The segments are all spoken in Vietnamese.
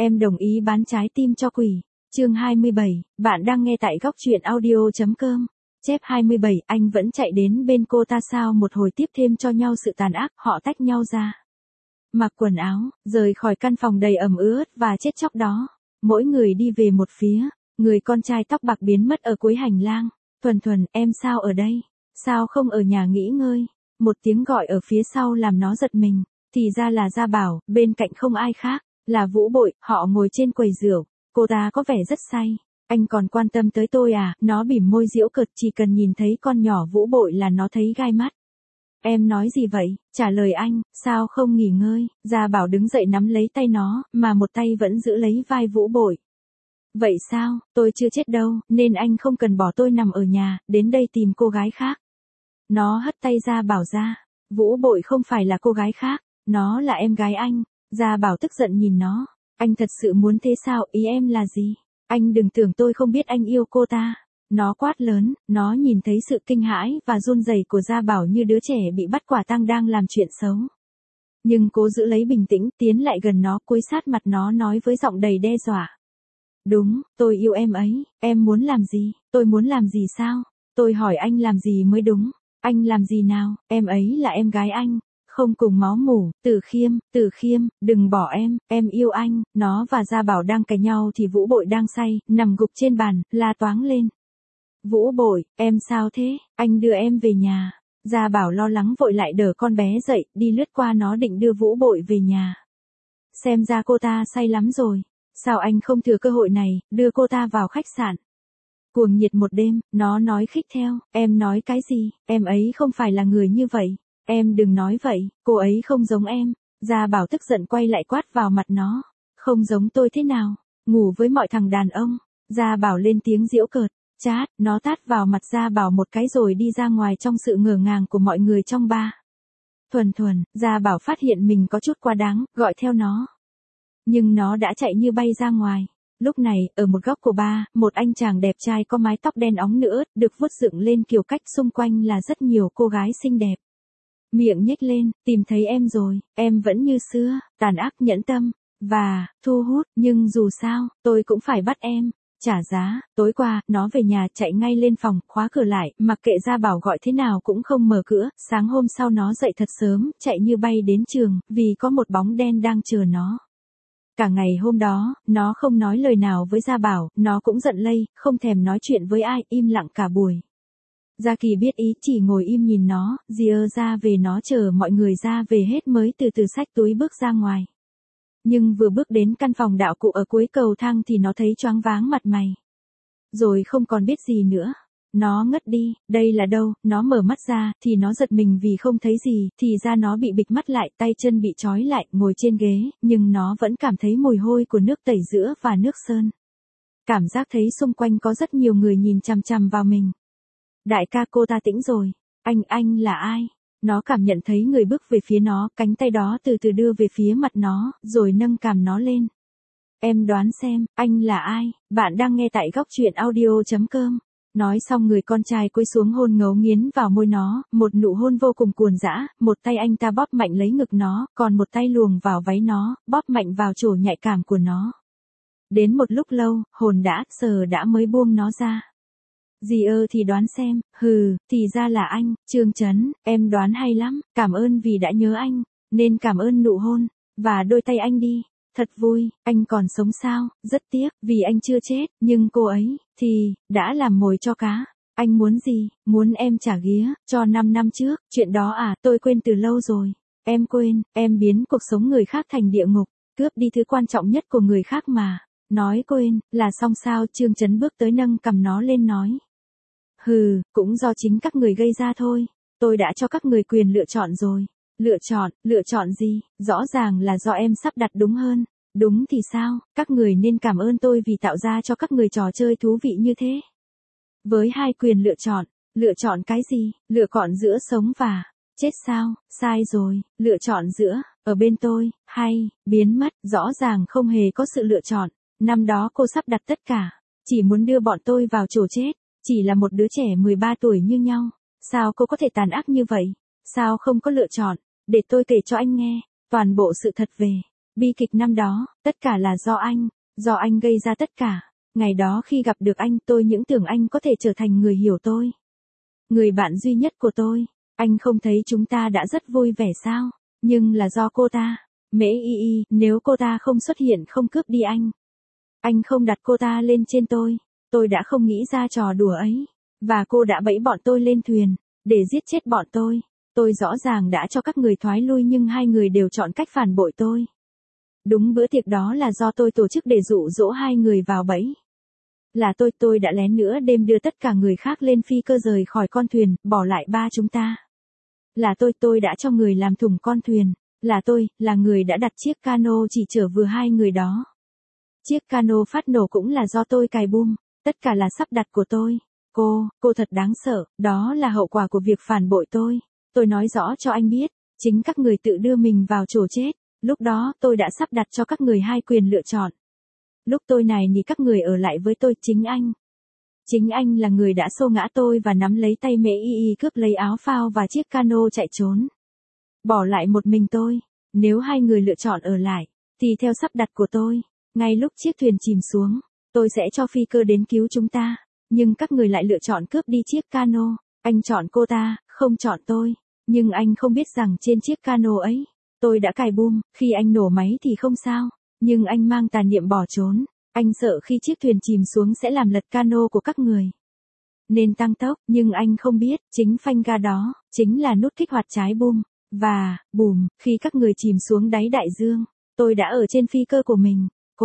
Em đồng ý bán trái tim cho quỷ. Chương 27, bạn đang nghe tại góc truyện audio.com. Chép 27, anh vẫn chạy đến bên cô ta sao một hồi tiếp thêm cho nhau sự tàn ác, họ tách nhau ra. Mặc quần áo, rời khỏi căn phòng đầy ẩm ướt và chết chóc đó. Mỗi người đi về một phía, người con trai tóc bạc biến mất ở cuối hành lang. Thuần Thuần, em sao ở đây? Sao không ở nhà nghỉ ngơi? Một tiếng gọi ở phía sau làm nó giật mình. Thì ra là Gia Bảo, bên cạnh không ai khác, là Vũ Bội, họ ngồi trên quầy rượu. Cô ta có vẻ rất say. Anh còn quan tâm tới tôi à? Nó bỉm môi giễu cợt, chỉ cần nhìn thấy con nhỏ Vũ Bội là nó thấy gai mắt. Em nói gì vậy? Trả lời anh, sao không nghỉ ngơi? Gia Bảo đứng dậy nắm lấy tay nó, mà một tay vẫn giữ lấy vai Vũ Bội. Vậy sao, tôi chưa chết đâu, nên anh không cần bỏ tôi nằm ở nhà, đến đây tìm cô gái khác. Nó hất tay Gia Bảo ra. Vũ Bội không phải là cô gái khác, nó là em gái anh. Gia Bảo tức giận nhìn nó. Anh thật sự muốn thế sao? Ý em là gì? Anh đừng tưởng tôi không biết anh yêu cô ta. Nó quát lớn, nó nhìn thấy sự kinh hãi và run rẩy của Gia Bảo như đứa trẻ bị bắt quả tang đang làm chuyện xấu. Nhưng cố giữ lấy bình tĩnh, tiến lại gần nó, cúi sát mặt nó nói với giọng đầy đe dọa. Đúng, tôi yêu em ấy, em muốn làm gì? Tôi muốn làm gì sao? Tôi hỏi anh làm gì mới đúng? Anh làm gì nào? Em ấy là em gái anh. Không cùng máu mủ, Tử Khiêm, đừng bỏ em yêu anh. Nó và Gia Bảo đang cãi nhau thì Vũ Bội đang say, nằm gục trên bàn, la toáng lên. Vũ Bội, em sao thế? Anh đưa em về nhà. Gia Bảo lo lắng vội lại đỡ con bé dậy, đi lướt qua nó định đưa Vũ Bội về nhà. Xem ra cô ta say lắm rồi. Sao anh không thừa cơ hội này, đưa cô ta vào khách sạn? Cuồng nhiệt một đêm, nó nói khích theo, em nói cái gì? Em ấy không phải là người như vậy. Em đừng nói vậy, cô ấy không giống em. Gia Bảo tức giận quay lại quát vào mặt nó. Không giống tôi thế nào? Ngủ với mọi thằng đàn ông. Gia Bảo lên tiếng giễu cợt. Chát, nó tát vào mặt Gia Bảo một cái rồi đi ra ngoài trong sự ngỡ ngàng của mọi người trong bar. Thuần Thuần, Gia Bảo phát hiện mình có chút quá đáng, gọi theo nó. Nhưng nó đã chạy như bay ra ngoài. Lúc này, ở một góc của bar, một anh chàng đẹp trai có mái tóc đen óng nữa, được vuốt dựng lên kiểu cách, xung quanh là rất nhiều cô gái xinh đẹp. Miệng nhếch lên, tìm thấy em rồi, em vẫn như xưa, tàn ác nhẫn tâm, và, thu hút, nhưng dù sao, tôi cũng phải bắt em. Trả giá. Tối qua, nó về nhà chạy ngay lên phòng, khóa cửa lại, mặc kệ Gia Bảo gọi thế nào cũng không mở cửa. Sáng hôm sau nó dậy thật sớm, chạy như bay đến trường, vì có một bóng đen đang chờ nó. Cả ngày hôm đó, nó không nói lời nào với Gia Bảo, nó cũng giận lây, không thèm nói chuyện với ai, im lặng cả buổi. Gia Kỳ biết ý, chỉ ngồi im nhìn nó, Gia ra về nó chờ mọi người ra về hết mới từ từ xách túi bước ra ngoài. Nhưng vừa bước đến căn phòng đạo cụ ở cuối cầu thang thì nó thấy choáng váng mặt mày. Rồi không còn biết gì nữa. Nó ngất đi, đây là đâu? Nó mở mắt ra, thì nó giật mình vì không thấy gì, thì ra nó bị bịt mắt lại, tay chân bị trói lại, ngồi trên ghế, nhưng nó vẫn cảm thấy mùi hôi của nước tẩy rửa và nước sơn. Cảm giác thấy xung quanh có rất nhiều người nhìn chằm chằm vào mình. Đại ca, cô ta tỉnh rồi. Anh là ai? Nó cảm nhận thấy người bước về phía nó, cánh tay đó từ từ đưa về phía mặt nó, rồi nâng cằm nó lên. Em đoán xem, anh là ai? Bạn đang nghe tại góc truyện audio.com. Nói xong người con trai cúi xuống hôn ngấu nghiến vào môi nó, một nụ hôn vô cùng cuồng dã, một tay anh ta bóp mạnh lấy ngực nó, còn một tay luồng vào váy nó, bóp mạnh vào chỗ nhạy cảm của nó. Đến một lúc lâu, hồn đã, sờ đã mới buông nó ra. Dì thì đoán xem, thì ra là anh, Trương Chấn, em đoán hay lắm, cảm ơn vì đã nhớ anh, nên cảm ơn nụ hôn, và đôi tay anh đi, thật vui, anh còn sống sao, rất tiếc, vì anh chưa chết, nhưng cô ấy, thì, đã làm mồi cho cá, anh muốn gì, muốn em trả ghía, cho 5 năm trước, chuyện đó à, tôi quên từ lâu rồi, em quên, em biến cuộc sống người khác thành địa ngục, cướp đi thứ quan trọng nhất của người khác mà, nói quên, là xong sao, Trương Chấn bước tới nâng cầm nó lên nói. Cũng do chính các người gây ra thôi. Tôi đã cho các người quyền lựa chọn rồi. Lựa chọn gì? Rõ ràng là do em sắp đặt đúng hơn. Đúng thì sao? Các người nên cảm ơn tôi vì tạo ra cho các người trò chơi thú vị như thế. Với 2 quyền lựa chọn cái gì? Lựa chọn giữa sống và chết sao? Sai rồi, lựa chọn giữa, ở bên tôi, hay, biến mất, rõ ràng không hề có sự lựa chọn. Năm đó cô sắp đặt tất cả, chỉ muốn đưa bọn tôi vào chỗ chết. Chỉ là một đứa trẻ 13 tuổi như nhau. Sao cô có thể tàn ác như vậy? Sao không có lựa chọn? Để tôi kể cho anh nghe toàn bộ sự thật về Bi kịch năm đó, tất cả là do anh gây ra tất cả. Ngày đó khi gặp được anh, tôi những tưởng anh có thể trở thành người hiểu tôi. Người bạn duy nhất của tôi. Anh không thấy chúng ta đã rất vui vẻ sao? Nhưng là do cô ta. Mễ Y Y, nếu cô ta không xuất hiện không cướp đi anh không đặt cô ta lên trên tôi đã không nghĩ ra trò đùa ấy. Và cô đã bẫy bọn tôi lên thuyền, để giết chết bọn tôi. Tôi rõ ràng đã cho các người thoái lui nhưng hai người đều chọn cách phản bội tôi. Đúng bữa tiệc đó là do tôi tổ chức để dụ dỗ hai người vào bẫy. Là tôi đã lén nửa đêm đưa tất cả người khác lên phi cơ rời khỏi con thuyền, bỏ lại ba chúng ta. Là tôi đã cho người làm thủng con thuyền. Là tôi, là người đã đặt chiếc cano chỉ chở vừa hai người đó. Chiếc cano phát nổ cũng là do tôi cài bum, tất cả là sắp đặt của tôi. Cô thật đáng sợ, đó là hậu quả của việc phản bội tôi. Tôi nói rõ cho anh biết, chính các người tự đưa mình vào chỗ chết. Lúc đó tôi đã sắp đặt cho các người hai quyền lựa chọn. Lúc tôi này thì các người ở lại với tôi, chính anh. Chính anh là người đã xô ngã tôi và nắm lấy tay Mễ Y Y cướp lấy áo phao và chiếc cano chạy trốn. Bỏ lại một mình tôi. Nếu hai người lựa chọn ở lại, thì theo sắp đặt của tôi, ngay lúc chiếc thuyền chìm xuống, tôi sẽ cho phi cơ đến cứu chúng ta. Nhưng các người lại lựa chọn cướp đi chiếc cano. Anh chọn cô ta, không chọn tôi. Nhưng anh không biết rằng trên chiếc cano ấy, tôi đã cài bum, khi anh nổ máy thì không sao. Nhưng anh mang tà niệm bỏ trốn. Anh sợ khi chiếc thuyền chìm xuống sẽ làm lật cano của các người. Nên tăng tốc, nhưng anh không biết, chính phanh ga đó, chính là nút kích hoạt trái bum. Và, bùm, khi các người chìm xuống đáy đại dương, tôi đã ở trên phi cơ của mình.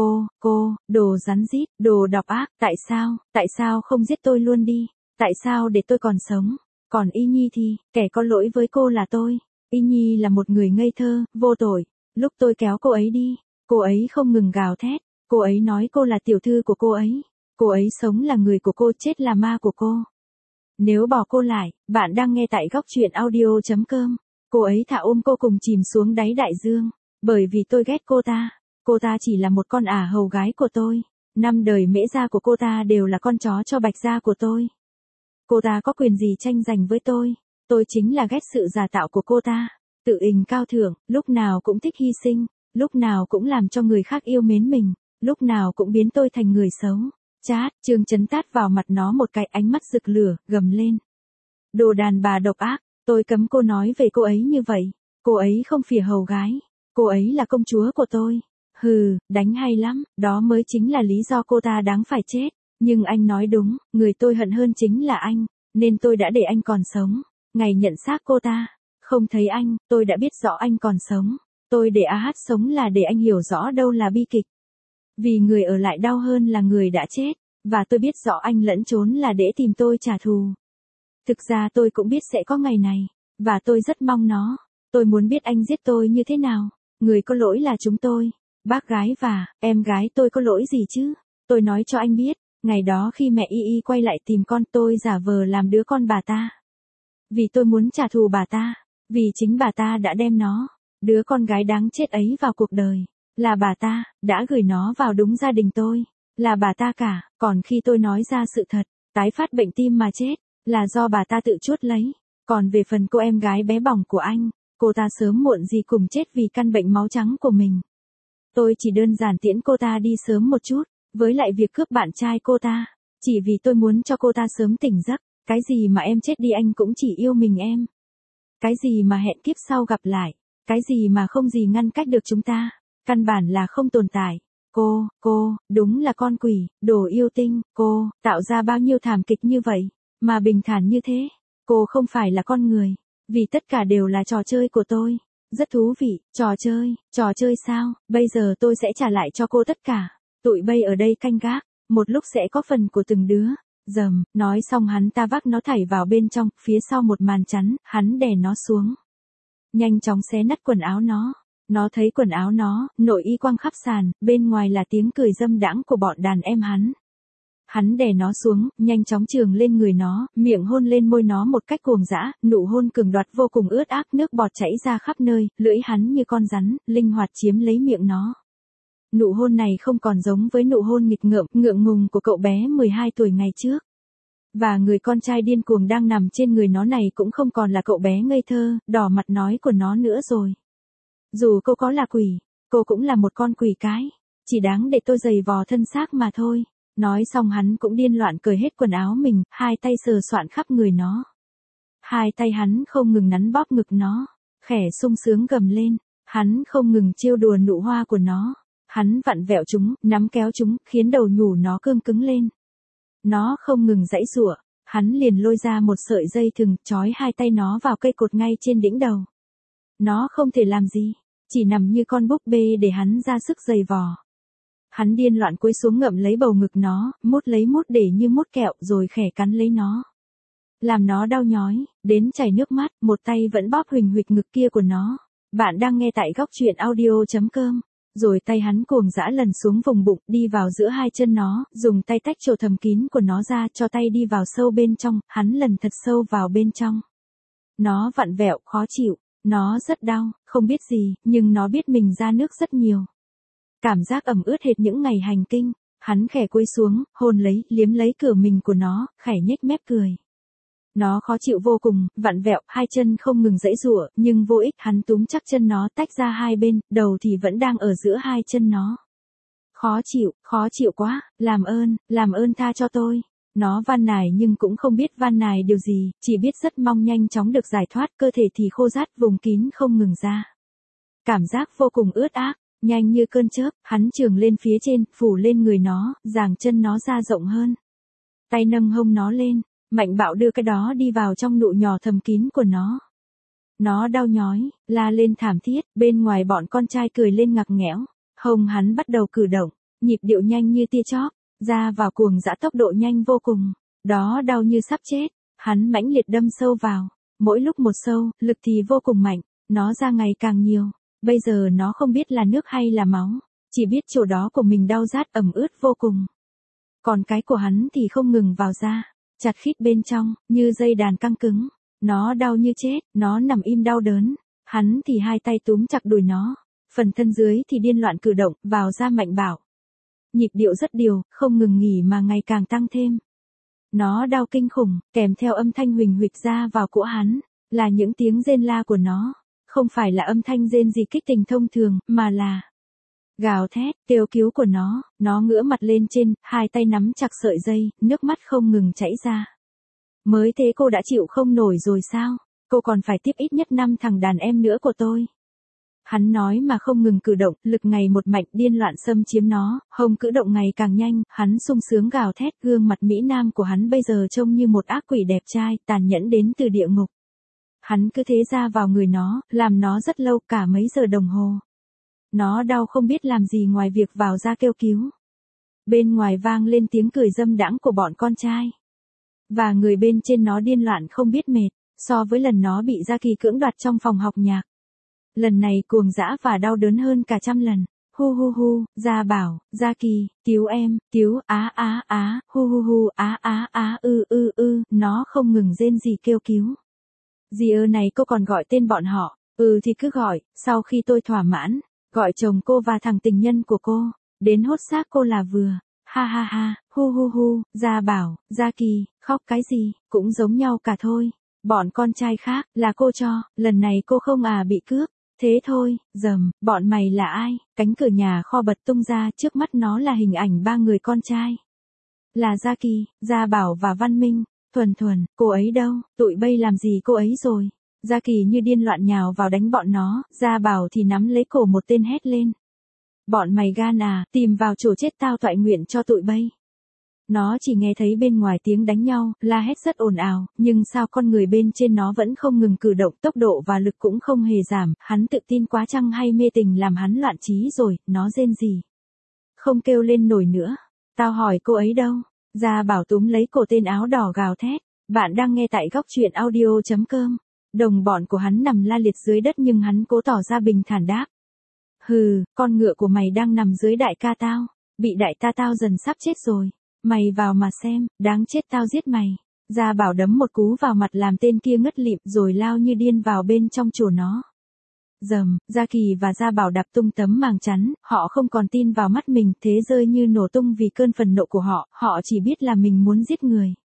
Cô, đồ rắn rít, đồ độc ác, tại sao không giết tôi luôn đi? Tại sao để tôi còn sống? Còn Y Nhi thì, kẻ có lỗi với cô là tôi. Y Nhi là một người ngây thơ, vô tội. Lúc tôi kéo cô ấy đi, cô ấy không ngừng gào thét. Cô ấy nói cô là tiểu thư của cô ấy. Cô ấy sống là người của cô, chết là ma của cô. Nếu bỏ cô lại, bạn đang nghe tại góc truyện audio.com. Cô ấy thả ôm cô cùng chìm xuống đáy đại dương. Bởi vì tôi ghét cô ta. Cô ta chỉ là một con ả hầu gái của tôi. 5 đời Mễ gia của cô ta đều là con chó cho Bạch gia của tôi. Cô ta có quyền gì tranh giành với tôi? Tôi chính là ghét sự giả tạo của cô ta. Tự ình cao thượng, lúc nào cũng thích hy sinh, lúc nào cũng làm cho người khác yêu mến mình, lúc nào cũng biến tôi thành người xấu. Chát, Trương Chấn tát vào mặt nó một cái, ánh mắt rực lửa, gầm lên. Đồ đàn bà độc ác, tôi cấm cô nói về cô ấy như vậy. Cô ấy không phìa hầu gái. Cô ấy là công chúa của tôi. Hừ, đánh hay lắm, đó mới chính là lý do cô ta đáng phải chết. Nhưng anh nói đúng, người tôi hận hơn chính là anh, nên tôi đã để anh còn sống. Ngày nhận xác cô ta, không thấy anh, tôi đã biết rõ anh còn sống. Tôi để AH sống là để anh hiểu rõ đâu là bi kịch. Vì người ở lại đau hơn là người đã chết, và tôi biết rõ anh lẫn trốn là để tìm tôi trả thù. Thực ra tôi cũng biết sẽ có ngày này, và tôi rất mong nó. Tôi muốn biết anh giết tôi như thế nào. Người có lỗi là chúng tôi. Bác gái và em gái tôi có lỗi gì chứ? Tôi nói cho anh biết, ngày đó khi mẹ Y Y quay lại tìm con, tôi giả vờ làm đứa con bà ta. Vì tôi muốn trả thù bà ta, vì chính bà ta đã đem nó, đứa con gái đáng chết ấy vào cuộc đời. Là bà ta, đã gửi nó vào đúng gia đình tôi. Là bà ta cả, còn khi tôi nói ra sự thật, tái phát bệnh tim mà chết, là do bà ta tự chuốt lấy. Còn về phần cô em gái bé bỏng của anh, cô ta sớm muộn gì cùng chết vì căn bệnh máu trắng của mình. Tôi chỉ đơn giản tiễn cô ta đi sớm một chút, với lại việc cướp bạn trai cô ta, chỉ vì tôi muốn cho cô ta sớm tỉnh giấc. Cái gì mà em chết đi anh cũng chỉ yêu mình em. Cái gì mà hẹn kiếp sau gặp lại. Cái gì mà không gì ngăn cách được chúng ta. Căn bản là không tồn tại. Cô, đúng là con quỷ, đồ yêu tinh. Cô, tạo ra bao nhiêu thảm kịch như vậy, mà bình thản như thế. Cô không phải là con người. Vì tất cả đều là trò chơi của tôi. Rất thú vị, trò chơi sao? Bây giờ tôi sẽ trả lại cho cô tất cả. Tụi bay ở đây canh gác, một lúc sẽ có phần của từng đứa. Dầm, nói xong hắn ta vác nó thảy vào bên trong, phía sau một màn chắn, hắn đè nó xuống. Nhanh chóng xé nát quần áo nó. Nó thấy quần áo nó, nội y quăng khắp sàn, bên ngoài là tiếng cười dâm đãng của bọn đàn em hắn. Hắn đè nó xuống, nhanh chóng chườm lên người nó, miệng hôn lên môi nó một cách cuồng dã, nụ hôn cường đoạt vô cùng ướt át, nước bọt chảy ra khắp nơi, lưỡi hắn như con rắn, linh hoạt chiếm lấy miệng nó. Nụ hôn này không còn giống với nụ hôn nghịch ngợm, ngượng ngùng của cậu bé 12 tuổi ngày trước. Và người con trai điên cuồng đang nằm trên người nó này cũng không còn là cậu bé ngây thơ, đỏ mặt nói của nó nữa rồi. Dù cô có là quỷ, Cô cũng là một con quỷ cái. Chỉ đáng để tôi giày vò thân xác mà thôi. Nói xong hắn cũng điên loạn cởi hết quần áo mình, hai tay sờ soạn khắp người nó. Hai tay hắn không ngừng nắn bóp ngực nó. Khẽ sung sướng gầm lên. Hắn không ngừng trêu đùa nụ hoa của nó. Hắn vặn vẹo chúng, nắm kéo chúng, khiến đầu nhủ nó cương cứng lên. Nó không ngừng giãy giụa. Hắn liền lôi ra một sợi dây thừng, trói hai tay nó vào cây cột ngay trên đỉnh đầu. Nó không thể làm gì, chỉ nằm như con búp bê để hắn ra sức giày vò. Hắn điên loạn cúi xuống ngậm lấy bầu ngực nó, mút để như mút kẹo rồi khẽ cắn lấy nó. Làm nó đau nhói, đến chảy nước mắt, một tay vẫn bóp huỳnh huỵch ngực kia của nó. Bạn đang nghe tại góc truyện audio.com. Rồi tay hắn cuồng dã lần xuống vùng bụng, đi vào giữa hai chân nó, dùng tay tách chỗ thầm kín của nó ra, cho tay đi vào sâu bên trong, hắn lần thật sâu vào bên trong. Nó vặn vẹo, khó chịu, nó rất đau, không biết gì, nhưng nó biết mình ra nước rất nhiều. Cảm giác ẩm ướt hệt những ngày hành kinh, hắn khẽ cúi xuống, hôn lấy, liếm lấy cửa mình của nó, khẽ nhếch mép cười. Nó khó chịu vô cùng, vặn vẹo, hai chân không ngừng giãy giụa, nhưng vô ích, hắn túm chắc chân nó tách ra hai bên, đầu thì vẫn đang ở giữa hai chân nó. Khó chịu quá, làm ơn tha cho tôi. Nó van nài nhưng cũng không biết van nài điều gì, chỉ biết rất mong nhanh chóng được giải thoát, cơ thể thì khô rát, vùng kín không ngừng ra. Cảm giác vô cùng ướt át, nhanh như cơn chớp, hắn chưởng lên phía trên, phủ lên người nó, giằng chân nó ra rộng hơn. Tay nâng hông nó lên. Mạnh bạo đưa cái đó đi vào trong nụ nhỏ thầm kín của nó. Nó đau nhói, la lên thảm thiết, bên ngoài bọn con trai cười lên ngặt nghẽo. Hông hắn bắt đầu cử động, nhịp điệu nhanh như tia chớp, ra vào cuồng dã tốc độ nhanh vô cùng. Đó đau như sắp chết, hắn mãnh liệt đâm sâu vào. Mỗi lúc một sâu, lực thì vô cùng mạnh, nó ra ngày càng nhiều. Bây giờ nó không biết là nước hay là máu, chỉ biết chỗ đó của mình đau rát ẩm ướt vô cùng. Còn cái của hắn thì không ngừng vào ra. Chặt khít bên trong, như dây đàn căng cứng. Nó đau như chết, nó nằm im đau đớn. Hắn thì hai tay túm chặt đùi nó. Phần thân dưới thì điên loạn cử động, vào ra mạnh bạo. Nhịp điệu rất điều, không ngừng nghỉ mà ngày càng tăng thêm. Nó đau kinh khủng, kèm theo âm thanh huỳnh huỵch ra vào cỗ hắn. Là những tiếng rên la của nó. Không phải là âm thanh rên gì kích tình thông thường, mà là gào thét, kêu cứu của nó ngửa mặt lên trên, hai tay nắm chặt sợi dây, nước mắt không ngừng chảy ra. Mới thế cô đã chịu không nổi rồi sao? Cô còn phải tiếp ít nhất 5 thằng đàn em nữa của tôi. Hắn nói mà không ngừng cử động, lực ngày một mạnh điên loạn xâm chiếm nó, hông cử động ngày càng nhanh, hắn sung sướng gào thét, gương mặt Mỹ Nam của hắn bây giờ trông như một ác quỷ đẹp trai, tàn nhẫn đến từ địa ngục. Hắn cứ thế ra vào người nó, làm nó rất lâu, cả mấy giờ đồng hồ. Nó đau không biết làm gì ngoài việc vào ra kêu cứu. Bên ngoài vang lên tiếng cười dâm đãng của bọn con trai. Và người bên trên nó điên loạn không biết mệt, so với lần nó bị Gia Kỳ cưỡng đoạt trong phòng học nhạc. Lần này cuồng dã và đau đớn hơn cả trăm lần. Hu hu hu, Gia Bảo, Gia Kỳ, cứu em, cứu, hu hu hu, nó không ngừng rên rỉ kêu cứu. Dì ơ này cô còn gọi tên bọn họ, thì cứ gọi, sau khi tôi thỏa mãn. Gọi chồng cô và thằng tình nhân của cô, đến hốt xác cô là vừa. Ha ha ha, hu hu hu, Gia Bảo, Gia Kỳ, khóc cái gì, cũng giống nhau cả thôi. Bọn con trai khác, là cô cho, lần này cô không bị cướp. Thế thôi, bọn mày là ai? Cánh cửa nhà kho bật tung ra, trước mắt nó là hình ảnh ba người con trai. Là Gia Kỳ, Gia Bảo và Văn Minh. Thuần, cô ấy đâu, tụi bay làm gì cô ấy rồi? Gia Kỳ như điên loạn nhào vào đánh bọn nó, Gia Bảo thì nắm lấy cổ một tên hét lên. Bọn mày gan tìm vào chỗ chết tao toại nguyện cho tụi bay. Nó chỉ nghe thấy bên ngoài tiếng đánh nhau, la hét rất ồn ào, nhưng sao con người bên trên nó vẫn không ngừng cử động, tốc độ và lực cũng không hề giảm, hắn tự tin quá chăng hay mê tình làm hắn loạn trí rồi, nó rên gì? Không kêu lên nổi nữa. Tao hỏi cô ấy đâu? Gia Bảo túm lấy cổ tên áo đỏ gào thét. Bạn đang nghe tại góc truyện audio.com. Đồng bọn của hắn nằm la liệt dưới đất nhưng hắn cố tỏ ra bình thản đáp. Hừ, con ngựa của mày đang nằm dưới đại ca tao. Bị đại ta tao dần sắp chết rồi. Mày vào mà xem, đáng chết tao giết mày. Gia Bảo đấm một cú vào mặt làm tên kia ngất lịm rồi lao như điên vào bên trong chùa nó. Gia Kỳ và Gia Bảo đạp tung tấm màng chắn, họ không còn tin vào mắt mình, thế rơi như nổ tung vì cơn phần nộ của họ chỉ biết là mình muốn giết người.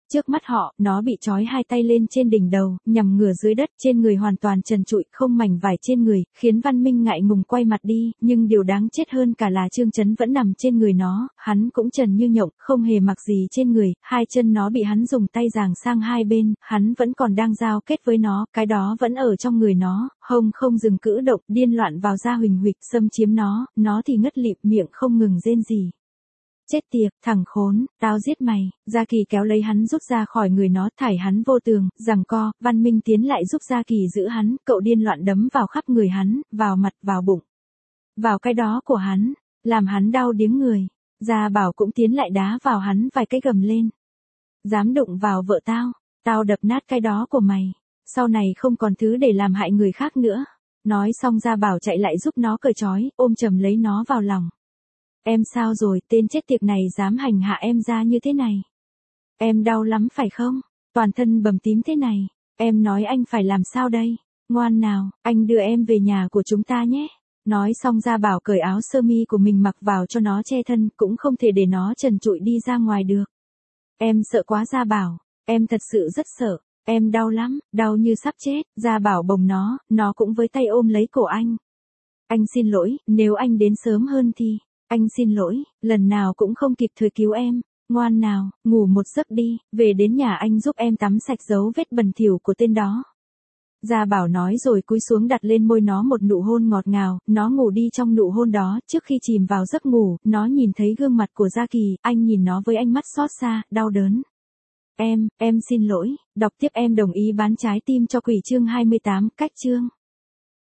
Trước mắt họ, nó bị trói hai tay lên trên đỉnh đầu, nhằm ngửa dưới đất, trên người hoàn toàn trần trụi, không mảnh vải trên người, khiến Văn Minh ngại ngùng quay mặt đi, nhưng điều đáng chết hơn cả là Trương Chấn vẫn nằm trên người nó, hắn cũng trần như nhộng, không hề mặc gì trên người, hai chân nó bị hắn dùng tay giằng sang hai bên, hắn vẫn còn đang giao kết với nó, cái đó vẫn ở trong người nó, hông không dừng cử động, điên loạn vào da huỳnh huỵch xâm chiếm nó thì ngất lịm miệng không ngừng rên rỉ. Chết tiệt, thằng khốn, tao giết mày. Gia Kỳ kéo lấy hắn rút ra khỏi người nó, thải hắn vô tường, giằng co, Văn Minh tiến lại giúp Gia Kỳ giữ hắn, cậu điên loạn đấm vào khắp người hắn, vào mặt, vào bụng, vào cái đó của hắn, làm hắn đau điếng người. Gia Bảo cũng tiến lại đá vào hắn vài cái, gầm lên. Dám đụng vào vợ tao đập nát cái đó của mày. Sau này không còn thứ để làm hại người khác nữa. Nói xong Gia Bảo chạy lại giúp nó cởi trói, ôm chầm lấy nó vào lòng. Em sao rồi, tên chết tiệt này dám hành hạ em ra như thế này. Em đau lắm phải không? Toàn thân bầm tím thế này. Em nói anh phải làm sao đây? Ngoan nào, anh đưa em về nhà của chúng ta nhé. Nói xong Gia Bảo cởi áo sơ mi của mình mặc vào cho nó che thân, cũng không thể để nó trần trụi đi ra ngoài được. Em sợ quá Gia Bảo, em thật sự rất sợ. Em đau lắm, đau như sắp chết. Gia Bảo bồng nó cũng với tay ôm lấy cổ anh. Anh xin lỗi, nếu anh đến sớm hơn thì... Anh xin lỗi, lần nào cũng không kịp thời cứu em. Ngoan nào, ngủ một giấc đi, về đến nhà anh giúp em tắm sạch dấu vết bẩn thỉu của tên đó. Gia Bảo nói rồi cúi xuống đặt lên môi nó một nụ hôn ngọt ngào, nó ngủ đi trong nụ hôn đó, trước khi chìm vào giấc ngủ, nó nhìn thấy gương mặt của Gia Kỳ, anh nhìn nó với ánh mắt xót xa, đau đớn. Em xin lỗi, đọc tiếp em đồng ý bán trái tim cho quỷ chương 28, cách chương.